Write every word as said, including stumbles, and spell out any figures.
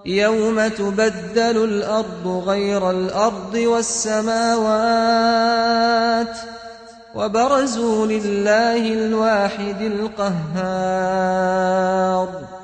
يوم تبدل الأرض غير الأرض والسماوات وبرزوا لله الواحد القهار